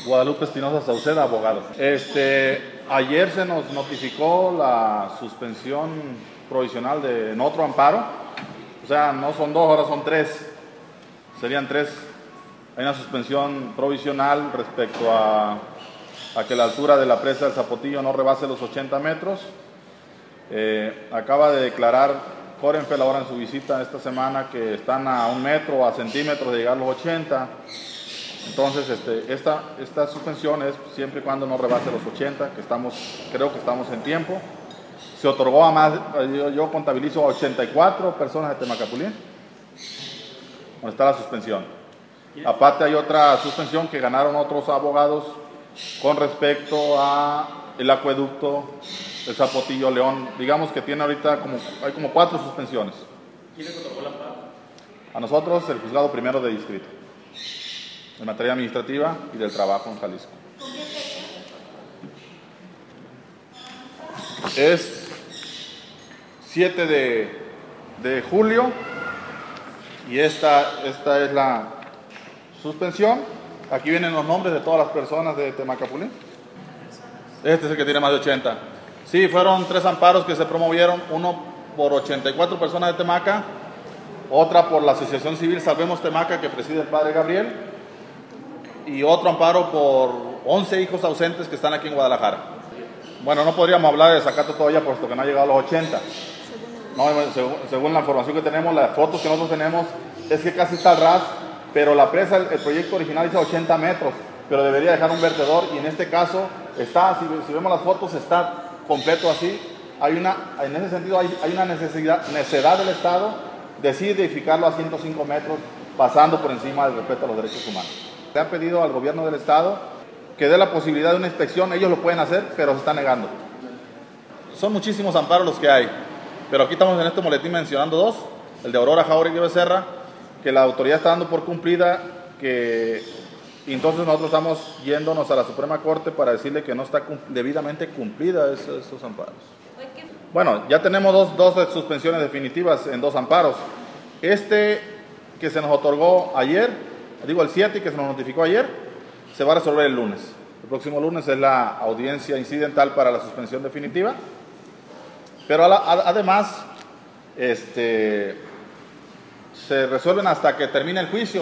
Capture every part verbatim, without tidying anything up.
Guadalupe Espinosa Sauceda, abogado. Este, ayer se nos notificó la suspensión provisional de, en otro amparo. O sea, no son dos, ahora son tres. Serían tres. Hay una suspensión provisional respecto a, a que la altura de la presa del Zapotillo no rebase los ochenta metros. Eh, acaba de declarar Korenfeld ahora en su visita esta semana que están a un metro o a centímetros de llegar a los ochenta. Entonces, este, esta, esta suspensión es siempre y cuando no rebase los ochenta, que estamos, creo que estamos en tiempo. Se otorgó a más, yo, yo contabilizo a ochenta y cuatro personas de Temacapulín, donde está la suspensión. Aparte hay otra suspensión que ganaron otros abogados con respecto a el acueducto el Zapotillo León. Digamos que tiene ahorita como, hay como cuatro suspensiones. ¿Quién les otorgó el amparo? A nosotros, el juzgado primero de distrito, en materia administrativa y del trabajo en Jalisco. Es siete de julio y esta, esta es la suspensión. Aquí vienen los nombres de todas las personas de Temacapulín. Este es el que tiene más de ochenta. Sí, fueron tres amparos que se promovieron, uno por ochenta y cuatro personas de Temaca, otra por la Asociación Civil Salvemos Temaca, que preside el padre Gabriel, y otro amparo por once hijos ausentes que están aquí en Guadalajara. Bueno, no podríamos hablar de desacato todavía, puesto que no ha llegado a los ochenta. No, según, según la información que tenemos, las fotos que nosotros tenemos, es que casi está al ras, pero la presa, el, el proyecto original dice ochenta metros, pero debería dejar un vertedor, y en este caso está, si, si vemos las fotos, está completo así. Hay una, en ese sentido hay, hay una necesidad, necesidad del Estado de sí edificarlo a ciento cinco metros, pasando por encima del respeto a los derechos humanos. Se ha pedido al gobierno del Estado que dé la posibilidad de una inspección. Ellos lo pueden hacer, pero se está negando. Son muchísimos amparos los que hay, pero aquí estamos en este boletín mencionando dos: el de Aurora Jauregui Becerra, que la autoridad está dando por cumplida, que y entonces nosotros estamos yéndonos a la Suprema Corte para decirle que no está debidamente cumplida esos, esos amparos. Bueno, ya tenemos dos, dos suspensiones definitivas en dos amparos. Este que se nos otorgó ayer, digo el siete, que se nos notificó ayer, se va a resolver el lunes. El próximo lunes es la audiencia incidental para la suspensión definitiva. Pero a la, a, además, este, se resuelven hasta que termine el juicio.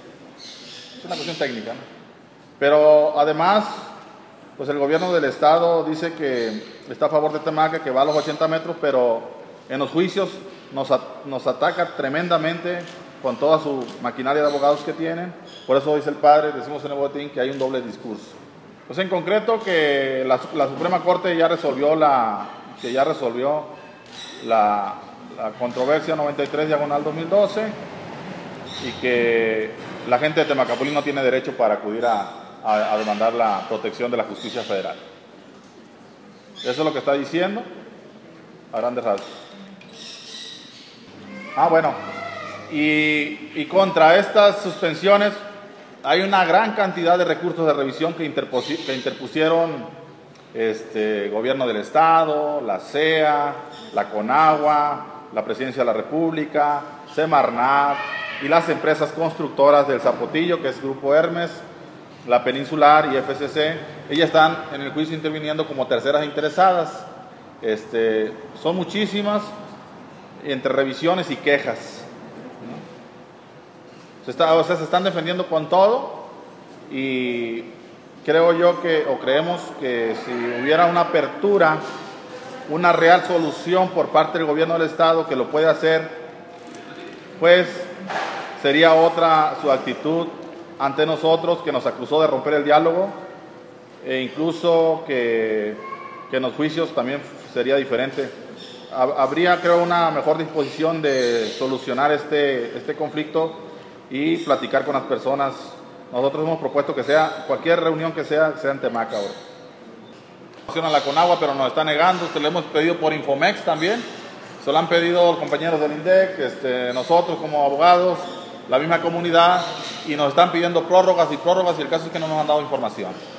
Es una cuestión técnica, ¿no? Pero además, pues el gobierno del Estado dice que está a favor de Temaca, que va a los ochenta metros, pero en los juicios nos, nos ataca tremendamente con toda su maquinaria de abogados que tienen. Por eso dice el padre, decimos en el boletín, que hay un doble discurso. Pues en concreto que la, la Suprema Corte ya resolvió la, que ya resolvió la, la controversia noventa y tres diagonal dos mil doce, y que la gente de Temacapulín no tiene derecho para acudir a, a, a demandar la protección de la justicia federal. Eso es lo que está diciendo a grandes rasgos. Ah, bueno, y, y contra estas suspensiones hay una gran cantidad de recursos de revisión que, que interpusieron este, Gobierno del Estado, la C E A, la CONAGUA, la Presidencia de la República, Semarnat y las empresas constructoras del Zapotillo, que es Grupo Hermes, la Peninsular y F C C. Ellas están en el juicio interviniendo como terceras interesadas. Este, son muchísimas, entre revisiones y quejas. Se, está, o sea, se están defendiendo con todo, y creo yo que, o creemos que si hubiera una apertura, una real solución por parte del gobierno del Estado, que lo puede hacer, pues sería otra su actitud ante nosotros, que nos acusó de romper el diálogo, e incluso que, que en los juicios también sería diferente. Habría, creo, una mejor disposición de solucionar este, este conflicto y platicar con las personas. Nosotros hemos propuesto que sea, cualquier reunión que sea, sea en Temaca ahora. A la CONAGUA, pero nos está negando. Se lo hemos pedido por Infomex también. Se lo han pedido los compañeros del INDEC, este, nosotros como abogados, la misma comunidad, y nos están pidiendo prórrogas y prórrogas, y el caso es que no nos han dado información.